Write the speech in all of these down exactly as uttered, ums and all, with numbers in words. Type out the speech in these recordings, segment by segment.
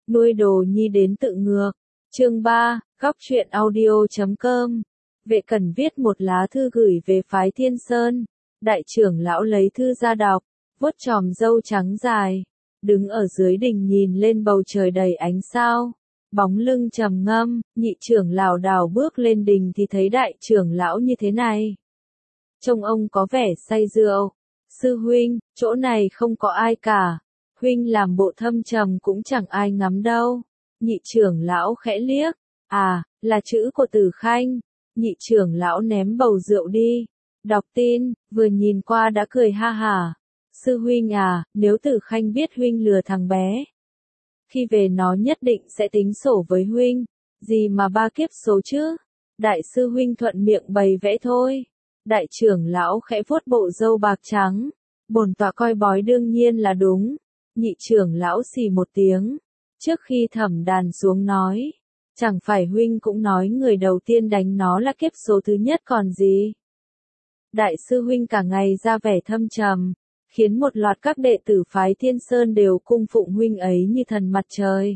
Nuôi đồ nhi đến tự ngược. Chương ba, góc truyện audio chấm com. Vệ Cẩn viết một lá thư gửi về phái Thiên Sơn. Đại trưởng lão lấy thư ra đọc, vuốt chòm râu trắng dài, đứng ở dưới đình nhìn lên bầu trời đầy ánh sao. Bóng lưng trầm ngâm, nhị trưởng lão đảo bước lên đình thì thấy đại trưởng lão như thế này. Trông ông có vẻ say rượu. Sư huynh, chỗ này không có ai cả. Huynh làm bộ thâm trầm cũng chẳng ai ngắm đâu. Nhị trưởng lão khẽ liếc. À, là chữ của Tử Khanh. Nhị trưởng lão ném bầu rượu đi. Đọc tin, vừa nhìn qua đã cười ha hả. Sư huynh à, nếu Tử Khanh biết huynh lừa thằng bé, khi về nó nhất định sẽ tính sổ với huynh. Gì mà ba kiếp số chứ? Đại sư huynh thuận miệng bày vẽ thôi. Đại trưởng lão khẽ vuốt bộ râu bạc trắng. Bổn tọa coi bói đương nhiên là đúng. Nhị trưởng lão xì một tiếng. Trước khi Thẩm Đàn xuống nói, chẳng phải huynh cũng nói người đầu tiên đánh nó là kiếp số thứ nhất còn gì? Đại sư huynh cả ngày ra vẻ thâm trầm, khiến một loạt các đệ tử phái Thiên Sơn đều cung phụng huynh ấy như thần mặt trời.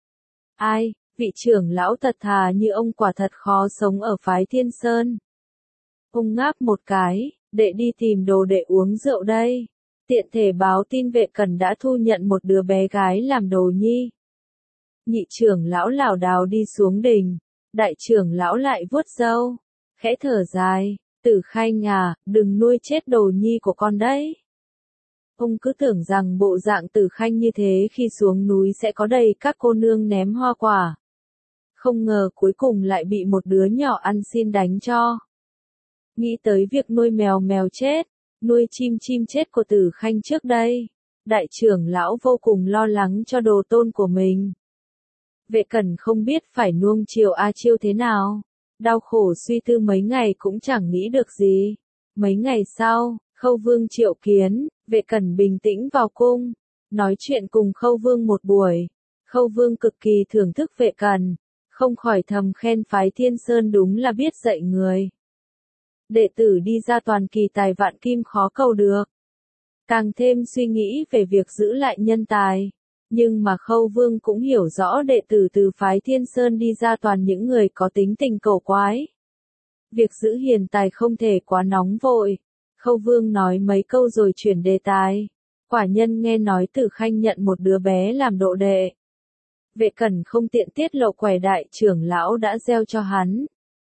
Ai, vị trưởng lão thật thà như ông quả thật khó sống ở phái Thiên Sơn. Ông ngáp một cái, đệ đi tìm đồ đệ uống rượu đây. Tiện thể báo tin Vệ Cẩn đã thu nhận một đứa bé gái làm đồ nhi. Nhị trưởng lão lảo đảo đi xuống đình, đại trưởng lão lại vuốt râu, khẽ thở dài, Tử Khanh à, đừng nuôi chết đồ nhi của con đấy. Ông cứ tưởng rằng bộ dạng Tử Khanh như thế khi xuống núi sẽ có đầy các cô nương ném hoa quả. Không ngờ cuối cùng lại bị một đứa nhỏ ăn xin đánh cho. Nghĩ tới việc nuôi mèo mèo chết, nuôi chim chim chết của Tử Khanh trước đây, đại trưởng lão vô cùng lo lắng cho đồ tôn của mình. Vệ Cẩn không biết phải nuông chiều A Chiêu thế nào, đau khổ suy tư mấy ngày cũng chẳng nghĩ được gì. Mấy ngày sau, Khâu Vương triệu kiến, Vệ Cẩn bình tĩnh vào cung, nói chuyện cùng Khâu Vương một buổi. Khâu Vương cực kỳ thưởng thức Vệ Cẩn, không khỏi thầm khen phái Thiên Sơn đúng là biết dạy người. Đệ tử đi ra toàn kỳ tài vạn kim khó cầu được. Càng thêm suy nghĩ về việc giữ lại nhân tài. Nhưng mà Khâu Vương cũng hiểu rõ đệ tử từ phái Thiên Sơn đi ra toàn những người có tính tình cổ quái. Việc giữ hiền tài không thể quá nóng vội. Khâu Vương nói mấy câu rồi chuyển đề tài. Quả nhân nghe nói Tử Khanh nhận một đứa bé làm độ đệ. Vệ Cẩn không tiện tiết lộ quẻ đại trưởng lão đã gieo cho hắn.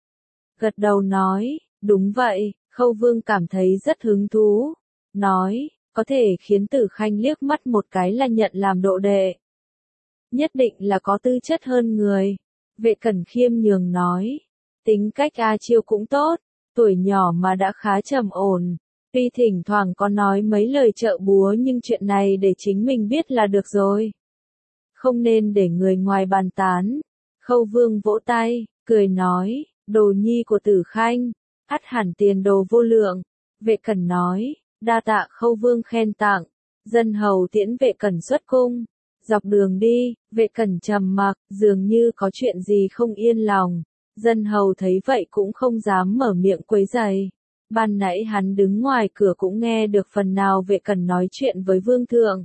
Gật đầu nói, đúng vậy. Khâu Vương cảm thấy rất hứng thú. Nói, có thể khiến Tử Khanh liếc mắt một cái là nhận làm độ đệ. Nhất định là có tư chất hơn người. Vệ Cẩn khiêm nhường nói, tính cách A Chiêu cũng tốt, tuổi nhỏ mà đã khá trầm ổn. Tuy thỉnh thoảng có nói mấy lời trợ búa nhưng chuyện này để chính mình biết là được rồi. Không nên để người ngoài bàn tán. Khâu Vương vỗ tay, cười nói, đồ nhi của Tử Khanh, ắt hẳn tiền đồ vô lượng. Vệ Cẩn nói, đa tạ Khâu Vương khen tặng. Dân hầu tiễn Vệ Cẩn xuất cung. Dọc đường đi, Vệ Cẩn trầm mặc, dường như có chuyện gì không yên lòng. Dân hầu thấy vậy cũng không dám mở miệng quấy rầy. Ban nãy hắn đứng ngoài cửa cũng nghe được phần nào Vệ Cẩn nói chuyện với Vương thượng.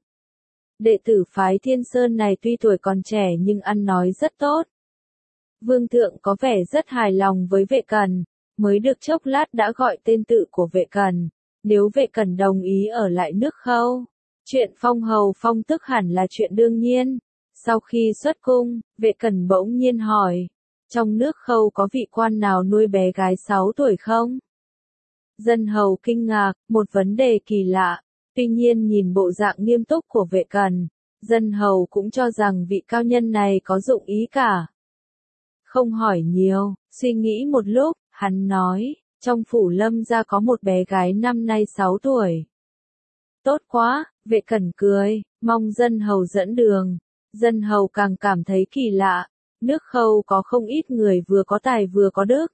Đệ tử phái Thiên Sơn này tuy tuổi còn trẻ nhưng ăn nói rất tốt. Vương thượng có vẻ rất hài lòng với Vệ Cẩn, mới được chốc lát đã gọi tên tự của Vệ Cẩn. Nếu Vệ Cẩn đồng ý ở lại nước Khâu, chuyện phong hầu phong tức hẳn là chuyện đương nhiên. Sau khi xuất cung, Vệ Cẩn bỗng nhiên hỏi, trong nước Khâu có vị quan nào nuôi bé gái sáu tuổi không? Dân hầu kinh ngạc, một vấn đề kỳ lạ, tuy nhiên nhìn bộ dạng nghiêm túc của Vệ Cẩn, dân hầu cũng cho rằng vị cao nhân này có dụng ý cả. Không hỏi nhiều, suy nghĩ một lúc, hắn nói, trong phủ Lâm gia có một bé gái năm nay sáu tuổi. Tốt quá, Vệ Cẩn cười, mong dân hầu dẫn đường. Dân hầu càng cảm thấy kỳ lạ, nước Khâu có không ít người vừa có tài vừa có đức.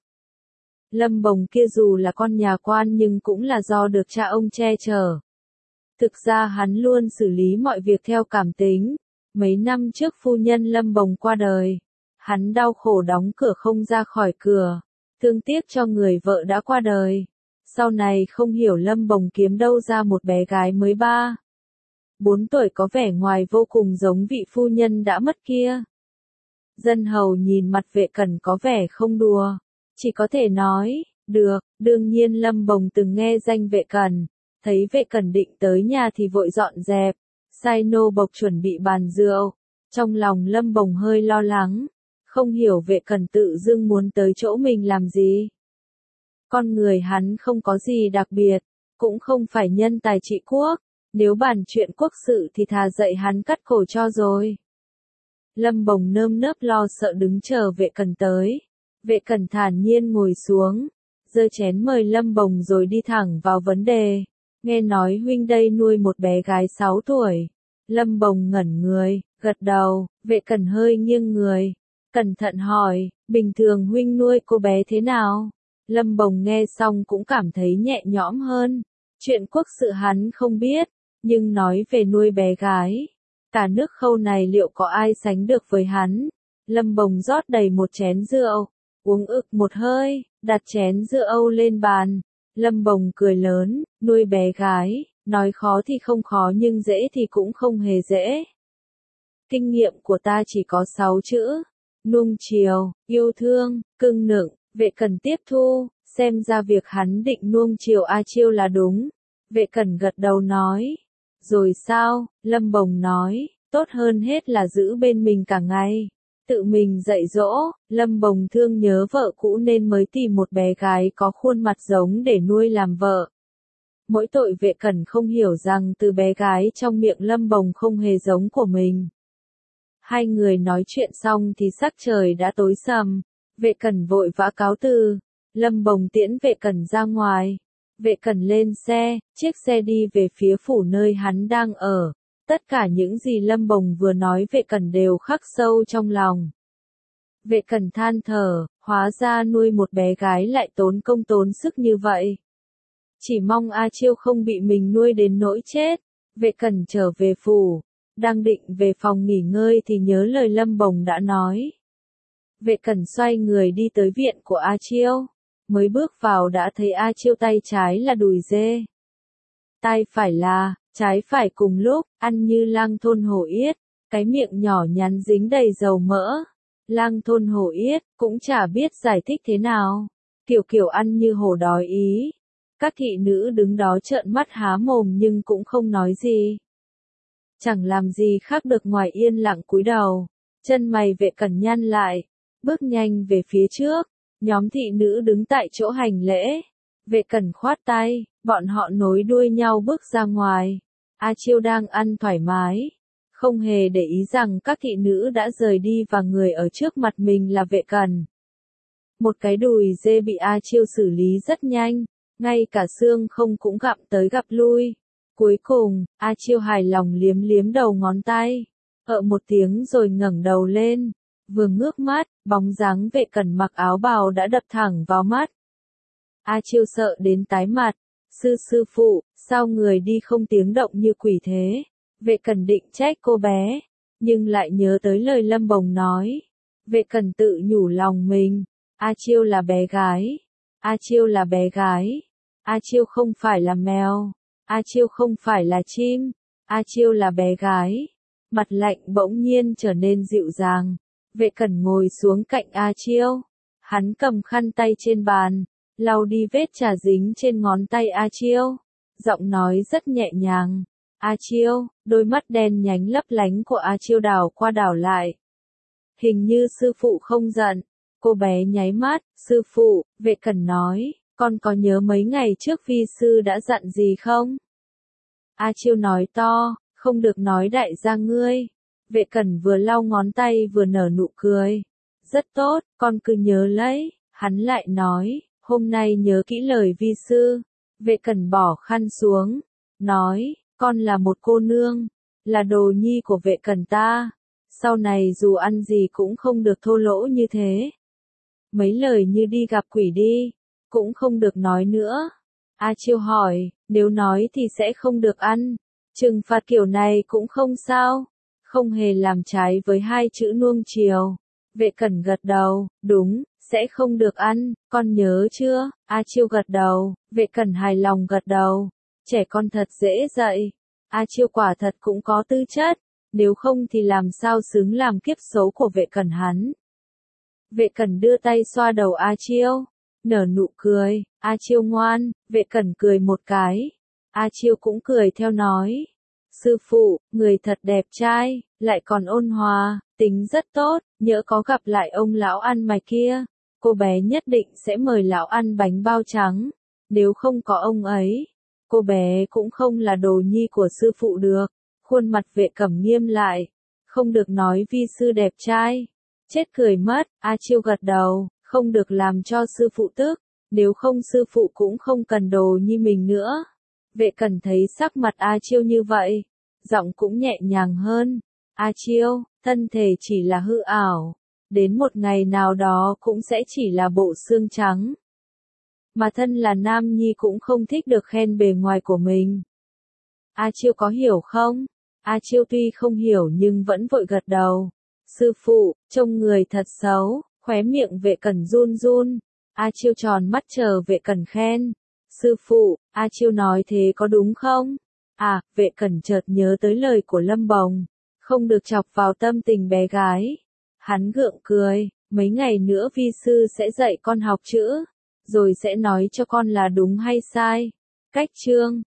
Lâm Bồng kia dù là con nhà quan nhưng cũng là do được cha ông che chở. Thực ra hắn luôn xử lý mọi việc theo cảm tính. Mấy năm trước phu nhân Lâm Bồng qua đời, hắn đau khổ đóng cửa không ra khỏi cửa, thương tiếc cho người vợ đã qua đời. Sau này không hiểu Lâm Bồng kiếm đâu ra một bé gái mới ba bốn tuổi có vẻ ngoài vô cùng giống vị phu nhân đã mất kia. Dân hầu nhìn mặt Vệ Cẩn có vẻ không đùa, chỉ có thể nói, được, đương nhiên Lâm Bồng từng nghe danh Vệ Cẩn, thấy Vệ Cẩn định tới nhà thì vội dọn dẹp, sai nô bộc chuẩn bị bàn rượu, trong lòng Lâm Bồng hơi lo lắng, không hiểu Vệ Cẩn tự dưng muốn tới chỗ mình làm gì. Con người hắn không có gì đặc biệt, cũng không phải nhân tài trị quốc, nếu bàn chuyện quốc sự thì thà dạy hắn cắt cổ cho rồi. Lâm Bồng nơm nớp lo sợ đứng chờ Vệ Cẩn tới. Vệ Cẩn thản nhiên ngồi xuống, giơ chén mời Lâm Bồng rồi đi thẳng vào vấn đề. Nghe nói huynh đây nuôi một bé gái sáu tuổi. Lâm Bồng ngẩn người, gật đầu, Vệ Cẩn hơi nghiêng người, cẩn thận hỏi, bình thường huynh nuôi cô bé thế nào? Lâm Bồng nghe xong cũng cảm thấy nhẹ nhõm hơn. Chuyện quốc sự hắn không biết, nhưng nói về nuôi bé gái, cả nước Khâu này liệu có ai sánh được với hắn? Lâm Bồng rót đầy một chén rượu, uống ực một hơi, đặt chén rượu lên bàn. Lâm Bồng cười lớn, nuôi bé gái, nói khó thì không khó nhưng dễ thì cũng không hề dễ. Kinh nghiệm của ta chỉ có sáu chữ, nuông chiều, yêu thương, cưng nựng. Vệ Cẩn tiếp thu, xem ra việc hắn định nuông chiều A Chiêu là đúng. Vệ Cẩn gật đầu nói, rồi sao? Lâm Bồng nói, tốt hơn hết là giữ bên mình cả ngày. Tự mình dạy dỗ, Lâm Bồng thương nhớ vợ cũ nên mới tìm một bé gái có khuôn mặt giống để nuôi làm vợ. Mỗi tội Vệ Cẩn không hiểu rằng từ bé gái trong miệng Lâm Bồng không hề giống của mình. Hai người nói chuyện xong thì sắc trời đã tối sầm. Vệ Cẩn vội vã cáo từ, Lâm Bồng tiễn Vệ Cẩn ra ngoài. Vệ Cẩn lên xe, chiếc xe đi về phía phủ nơi hắn đang ở. Tất cả những gì Lâm Bồng vừa nói Vệ Cẩn đều khắc sâu trong lòng. Vệ Cẩn than thở, hóa ra nuôi một bé gái lại tốn công tốn sức như vậy. Chỉ mong A Chiêu không bị mình nuôi đến nỗi chết. Vệ Cẩn trở về phủ, đang định về phòng nghỉ ngơi thì nhớ lời Lâm Bồng đã nói. Vệ Cẩn xoay người đi tới viện của A Chiêu, mới bước vào đã thấy A Chiêu tay trái là đùi dê, tay phải là, trái phải cùng lúc, ăn như lang thôn hổ yết, cái miệng nhỏ nhắn dính đầy dầu mỡ. Lang thôn hổ yết, cũng chả biết giải thích thế nào, kiểu kiểu ăn như hổ đói ý. Các thị nữ đứng đó trợn mắt há mồm nhưng cũng không nói gì. Chẳng làm gì khác được ngoài yên lặng cúi đầu, chân mày Vệ Cẩn nhăn lại. Bước nhanh về phía trước, nhóm thị nữ đứng tại chỗ hành lễ. Vệ Cẩn khoát tay, bọn họ nối đuôi nhau bước ra ngoài. A Chiêu đang ăn thoải mái, không hề để ý rằng các thị nữ đã rời đi và người ở trước mặt mình là Vệ Cẩn. Một cái đùi dê bị A Chiêu xử lý rất nhanh, ngay cả xương không cũng gặm tới gặm lui. Cuối cùng, A Chiêu hài lòng liếm liếm đầu ngón tay, ợ một tiếng rồi ngẩng đầu lên. Vừa ngước mắt, bóng dáng Vệ Cẩn mặc áo bào đã đập thẳng vào mắt. A Chiêu sợ đến tái mặt, sư sư phụ, sao người đi không tiếng động như quỷ thế? Vệ Cẩn định trách cô bé, nhưng lại nhớ tới lời Lâm Bồng nói. Vệ Cẩn tự nhủ lòng mình, A Chiêu là bé gái, A Chiêu là bé gái, A Chiêu không phải là mèo, A Chiêu không phải là chim, A Chiêu là bé gái. Mặt lạnh bỗng nhiên trở nên dịu dàng. Vệ Cẩn ngồi xuống cạnh A Chiêu, hắn cầm khăn tay trên bàn, lau đi vết trà dính trên ngón tay A Chiêu, giọng nói rất nhẹ nhàng. A Chiêu, đôi mắt đen nhánh lấp lánh của A Chiêu đảo qua đảo lại. Hình như sư phụ không giận. Cô bé nháy mắt, sư phụ, Vệ Cẩn nói, con có nhớ mấy ngày trước vi sư đã dặn gì không? A Chiêu nói to, không được nói đại gia ngươi. Vệ Cẩn vừa lau ngón tay vừa nở nụ cười. Rất tốt, con cứ nhớ lấy. Hắn lại nói, hôm nay nhớ kỹ lời vi sư. Vệ Cẩn bỏ khăn xuống, nói, con là một cô nương, là đồ nhi của Vệ Cẩn ta. Sau này dù ăn gì cũng không được thô lỗ như thế. Mấy lời như đi gặp quỷ đi, cũng không được nói nữa. A Chiêu hỏi, nếu nói thì sẽ không được ăn. Trừng phạt kiểu này cũng không sao. Không hề làm trái với hai chữ nuông chiều. Vệ Cẩn gật đầu, đúng, sẽ không được ăn, con nhớ chưa? A Chiêu gật đầu, Vệ Cẩn hài lòng gật đầu. Trẻ con thật dễ dạy. A Chiêu quả thật cũng có tư chất, nếu không thì làm sao xứng làm kiếp số của Vệ Cẩn hắn. Vệ Cẩn đưa tay xoa đầu A Chiêu, nở nụ cười, A Chiêu ngoan, Vệ Cẩn cười một cái. A Chiêu cũng cười theo nói, sư phụ, người thật đẹp trai, lại còn ôn hòa, tính rất tốt, nhỡ có gặp lại ông lão ăn mày kia, cô bé nhất định sẽ mời lão ăn bánh bao trắng, nếu không có ông ấy, cô bé cũng không là đồ nhi của sư phụ được. Khuôn mặt Vệ Cẩm nghiêm lại, không được nói vi sư đẹp trai, chết cười mất. A Chiêu gật đầu, không được làm cho sư phụ tức, nếu không sư phụ cũng không cần đồ nhi mình nữa. Vệ Cẩn thấy sắc mặt A Chiêu như vậy, giọng cũng nhẹ nhàng hơn. A Chiêu, thân thể chỉ là hư ảo, đến một ngày nào đó cũng sẽ chỉ là bộ xương trắng. Mà thân là nam nhi cũng không thích được khen bề ngoài của mình. A Chiêu có hiểu không? A Chiêu tuy không hiểu nhưng vẫn vội gật đầu. Sư phụ, trông người thật xấu, khóe miệng Vệ Cẩn run run. A Chiêu tròn mắt chờ Vệ Cẩn khen. Sư phụ, A Chiêu nói thế có đúng không? À, Vệ Cẩn chợt nhớ tới lời của Lâm Bồng, không được chọc vào tâm tình bé gái. Hắn gượng cười, mấy ngày nữa vi sư sẽ dạy con học chữ, rồi sẽ nói cho con là đúng hay sai. Cách chương